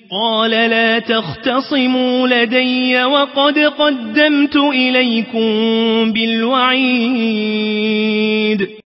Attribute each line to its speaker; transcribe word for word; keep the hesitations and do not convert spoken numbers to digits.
Speaker 1: قال لا تختصموا لدي وقد قدمت إليكم بالوعيد